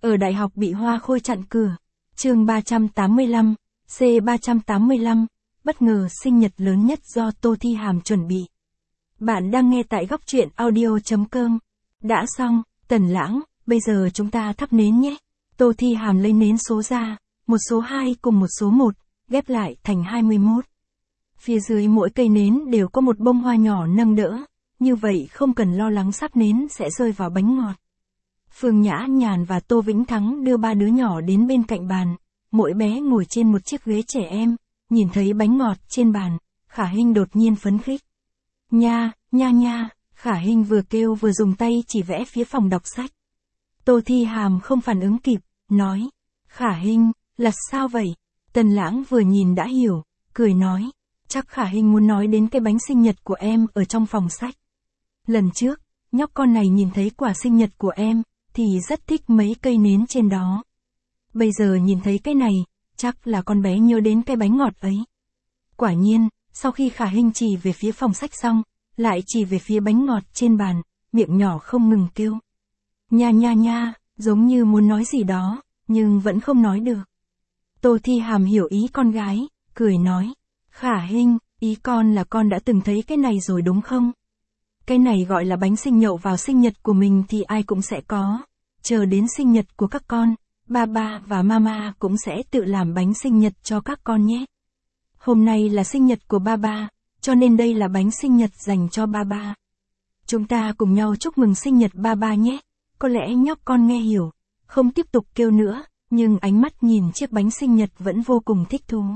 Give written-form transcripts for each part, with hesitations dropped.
Ở đại học bị hoa khôi chặn cửa. Chương 385, C385, bất ngờ sinh nhật lớn nhất do Tô Thi Hàm chuẩn bị. Bạn đang nghe tại góc truyện audio.com. Đã xong, Tần Lãng, bây giờ chúng ta thắp nến nhé. Tô Thi Hàm lấy nến số ra, một số 2 cùng một số 1, ghép lại thành 21. Phía dưới mỗi cây nến đều có một bông hoa nhỏ nâng đỡ, như vậy không cần lo lắng sắp nến sẽ rơi vào bánh ngọt. Phương Nhã Nhàn và Tô Vĩnh Thắng đưa 3 đứa nhỏ đến bên cạnh bàn, mỗi bé ngồi trên một chiếc ghế trẻ em, nhìn thấy bánh ngọt trên bàn, Khả Hinh đột nhiên phấn khích. Nha, nha nha, Khả Hinh vừa kêu vừa dùng tay chỉ vẽ phía phòng đọc sách. Tô Thi Hàm không phản ứng kịp, nói, Khả Hinh, là sao vậy? Tần Lãng vừa nhìn đã hiểu, cười nói, chắc Khả Hinh muốn nói đến cái bánh sinh nhật của em ở trong phòng sách. Lần trước, nhóc con này nhìn thấy quả sinh nhật của em, thì rất thích mấy cây nến trên đó. Bây giờ nhìn thấy cái này, chắc là con bé nhớ đến cái bánh ngọt ấy. Quả nhiên, sau khi Khả Hinh chỉ về phía phòng sách xong, lại chỉ về phía bánh ngọt trên bàn, miệng nhỏ không ngừng kêu. Nha nha nha, giống như muốn nói gì đó, nhưng vẫn không nói được. Tô Thi Hàm hiểu ý con gái, cười nói, Khả Hinh, ý con là con đã từng thấy cái này rồi đúng không? Cái này gọi là bánh sinh nhậu vào sinh nhật của mình thì ai cũng sẽ có. Chờ đến sinh nhật của các con, Ba và Mama cũng sẽ tự làm bánh sinh nhật cho các con nhé. Hôm nay là sinh nhật của Ba, cho nên đây là bánh sinh nhật dành cho Ba. Chúng ta cùng nhau chúc mừng sinh nhật Ba nhé. Có lẽ nhóc con nghe hiểu, không tiếp tục kêu nữa, nhưng ánh mắt nhìn chiếc bánh sinh nhật vẫn vô cùng thích thú.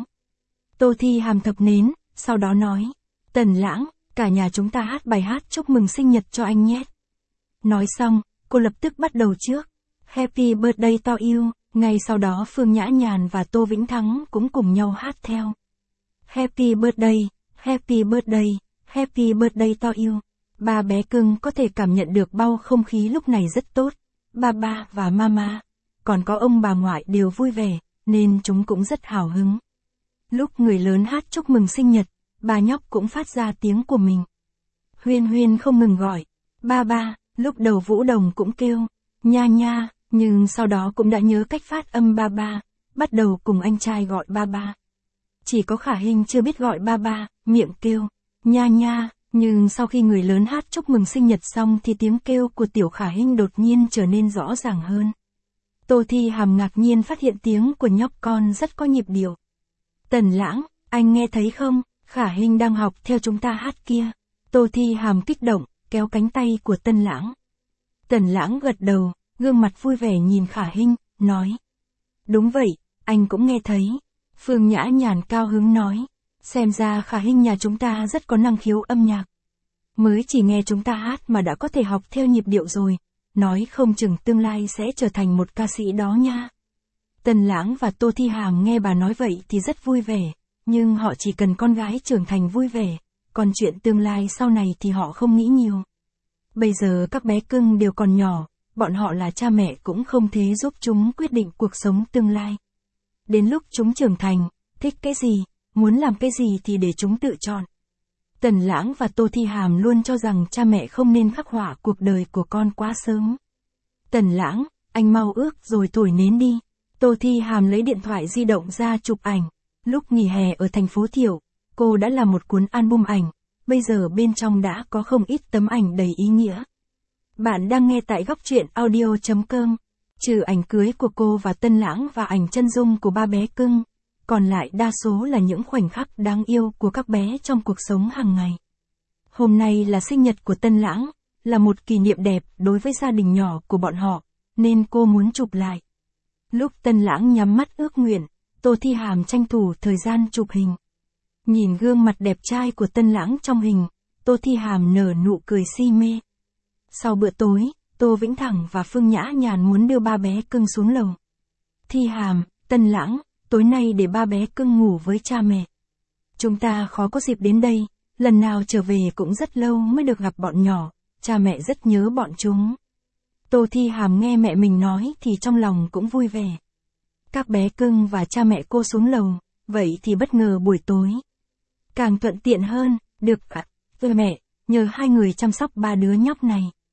Tô Thi Hàm thập nến, sau đó nói, Tần Lãng, cả nhà chúng ta hát bài hát chúc mừng sinh nhật cho anh nhé. Nói xong, cô lập tức bắt đầu trước. Happy birthday to you, ngay sau đó Phương Nhã Nhàn và Tô Vĩnh Thắng cũng cùng nhau hát theo. Happy birthday, happy birthday, happy birthday to you. Ba bé cưng có thể cảm nhận được bầu không khí lúc này rất tốt. Ba và Mama, còn có ông bà ngoại đều vui vẻ, nên chúng cũng rất hào hứng. Lúc người lớn hát chúc mừng sinh nhật, bà nhóc cũng phát ra tiếng của mình. Huyên Huyên không ngừng gọi, Ba, lúc đầu Vũ Đồng cũng kêu, nha nha, nhưng sau đó cũng đã nhớ cách phát âm Ba, bắt đầu cùng anh trai gọi Ba. Chỉ có Khả Hinh chưa biết gọi Ba, miệng kêu, nha nha, nhưng sau khi người lớn hát chúc mừng sinh nhật xong thì tiếng kêu của tiểu Khả Hinh đột nhiên trở nên rõ ràng hơn. Tô Thi Hàm ngạc nhiên phát hiện tiếng của nhóc con rất có nhịp điệu. Tần Lãng, anh nghe thấy không? Khả Hinh đang học theo chúng ta hát kia. Tô Thi Hàm kích động, kéo cánh tay của Tần Lãng. Tần Lãng gật đầu, gương mặt vui vẻ nhìn Khả Hinh, nói. Đúng vậy, anh cũng nghe thấy. Phương Nhã Nhàn cao hứng nói. Xem ra Khả Hinh nhà chúng ta rất có năng khiếu âm nhạc. Mới chỉ nghe chúng ta hát mà đã có thể học theo nhịp điệu rồi. Nói không chừng tương lai sẽ trở thành một ca sĩ đó nha. Tần Lãng và Tô Thi Hàm nghe bà nói vậy thì rất vui vẻ. Nhưng họ chỉ cần con gái trưởng thành vui vẻ. Còn chuyện tương lai sau này thì họ không nghĩ nhiều. Bây giờ các bé cưng đều còn nhỏ. Bọn họ là cha mẹ cũng không thể giúp chúng quyết định cuộc sống tương lai. Đến lúc chúng trưởng thành, thích cái gì, muốn làm cái gì thì để chúng tự chọn. Tần Lãng và Tô Thi Hàm luôn cho rằng cha mẹ không nên khắc họa cuộc đời của con quá sớm. Tần Lãng, anh mau ước rồi thổi nến đi. Tô Thi Hàm lấy điện thoại di động ra chụp ảnh. Lúc nghỉ hè ở thành phố Thiệu, cô đã làm một cuốn album ảnh. Bây giờ bên trong đã có không ít tấm ảnh đầy ý nghĩa. Bạn đang nghe tại góc truyện audio.com. Trừ ảnh cưới của cô và Tân Lãng và ảnh chân dung của ba bé cưng, còn lại đa số là những khoảnh khắc đáng yêu của các bé trong cuộc sống hàng ngày. Hôm nay là sinh nhật của Tân Lãng, là một kỷ niệm đẹp đối với gia đình nhỏ của bọn họ, nên cô muốn chụp lại. Lúc Tân Lãng nhắm mắt ước nguyện, Tô Thi Hàm tranh thủ thời gian chụp hình. Nhìn gương mặt đẹp trai của Tân Lãng trong hình, Tô Thi Hàm nở nụ cười si mê. Sau bữa tối, Tô Vĩnh Thẳng và Phương Nhã Nhàn muốn đưa ba bé cưng xuống lầu. Thi Hàm, Tân Lãng, tối nay để ba bé cưng ngủ với cha mẹ. Chúng ta khó có dịp đến đây, lần nào trở về cũng rất lâu mới được gặp bọn nhỏ, cha mẹ rất nhớ bọn chúng. Tô Thi Hàm nghe mẹ mình nói thì trong lòng cũng vui vẻ. Các bé cưng và cha mẹ cô xuống lầu, vậy thì bất ngờ buổi tối. Càng thuận tiện hơn, được ạ, mẹ, nhờ hai người chăm sóc ba đứa nhóc này.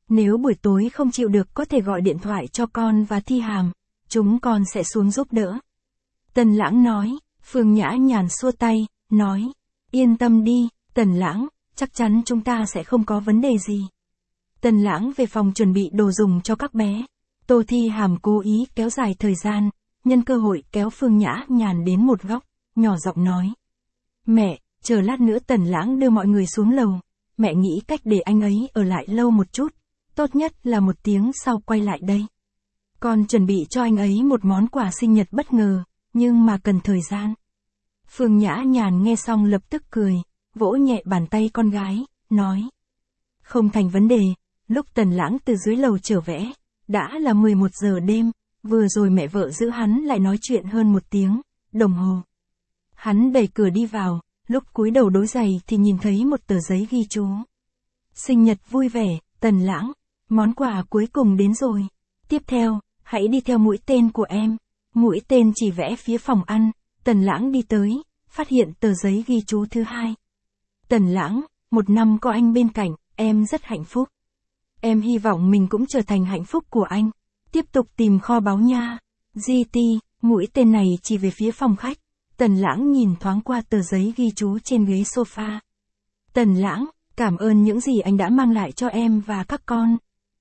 Nếu buổi tối không chịu được có thể gọi điện thoại cho con và Thi Hàm, chúng con sẽ xuống giúp đỡ. Tần Lãng nói. Phương Nhã Nhàn xua tay, nói. Yên tâm đi, Tần Lãng, chắc chắn chúng ta sẽ không có vấn đề gì. Tần Lãng về phòng chuẩn bị đồ dùng cho các bé. Tô Thi Hàm cố ý kéo dài thời gian, nhân cơ hội kéo Phương Nhã Nhàn đến một góc, nhỏ giọng nói. Mẹ, chờ lát nữa Tần Lãng đưa mọi người xuống lầu, mẹ nghĩ cách để anh ấy ở lại lâu một chút, tốt nhất là 1 tiếng sau quay lại đây. Con chuẩn bị cho anh ấy một món quà sinh nhật bất ngờ, nhưng mà cần thời gian. Phương Nhã Nhàn nghe xong lập tức cười, vỗ nhẹ bàn tay con gái, nói. Không thành vấn đề, lúc Tần Lãng từ dưới lầu trở về, đã là 11 giờ đêm, vừa rồi mẹ vợ giữ hắn lại nói chuyện hơn 1 tiếng, đồng hồ. Hắn đẩy cửa đi vào, lúc cúi đầu đối giày thì nhìn thấy một tờ giấy ghi chú. Sinh nhật vui vẻ, Tần Lãng, món quà cuối cùng đến rồi. Tiếp theo, hãy đi theo mũi tên của em. Mũi tên chỉ vẽ phía phòng ăn, Tần Lãng đi tới, phát hiện tờ giấy ghi chú thứ 2. Tần Lãng, 1 năm có anh bên cạnh, em rất hạnh phúc. Em hy vọng mình cũng trở thành hạnh phúc của anh. Tiếp tục tìm kho báu nha. GT, mũi tên này chỉ về phía phòng khách. Tần Lãng nhìn thoáng qua tờ giấy ghi chú trên ghế sofa. Tần Lãng, cảm ơn những gì anh đã mang lại cho em và các con.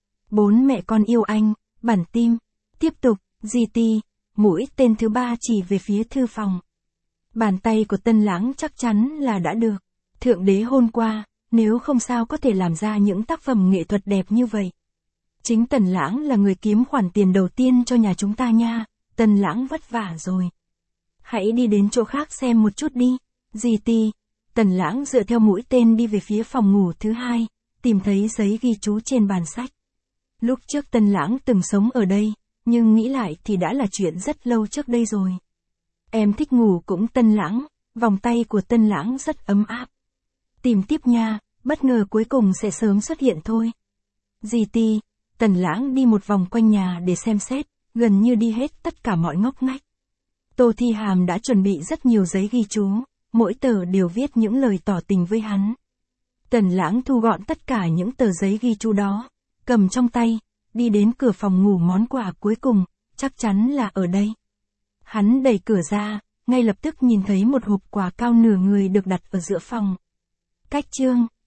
4 mẹ con yêu anh, bản tim. Tiếp tục, GT, mũi tên thứ 3 chỉ về phía thư phòng. Bàn tay của Tần Lãng chắc chắn là đã được. Thượng đế hôn qua, nếu không sao có thể làm ra những tác phẩm nghệ thuật đẹp như vậy. Chính Tần Lãng là người kiếm khoản tiền đầu tiên cho nhà chúng ta nha, Tần Lãng vất vả rồi. Hãy đi đến chỗ khác xem một chút đi. GT, Tần Lãng dựa theo mũi tên đi về phía phòng ngủ thứ 2, tìm thấy giấy ghi chú trên bàn sách. Lúc trước Tần Lãng từng sống ở đây, nhưng nghĩ lại thì đã là chuyện rất lâu trước đây rồi. Em thích ngủ cũng Tần Lãng, vòng tay của Tần Lãng rất ấm áp. Tìm tiếp nha, bất ngờ cuối cùng sẽ sớm xuất hiện thôi. GT, Tần Lãng đi một vòng quanh nhà để xem xét, gần như đi hết tất cả mọi ngóc ngách. Tô Thi Hàm đã chuẩn bị rất nhiều giấy ghi chú, mỗi tờ đều viết những lời tỏ tình với hắn. Tần Lãng thu gọn tất cả những tờ giấy ghi chú đó, cầm trong tay, đi đến cửa phòng ngủ món quà cuối cùng, chắc chắn là ở đây. Hắn đẩy cửa ra, ngay lập tức nhìn thấy một hộp quà cao nửa người được đặt ở giữa phòng. Cách chương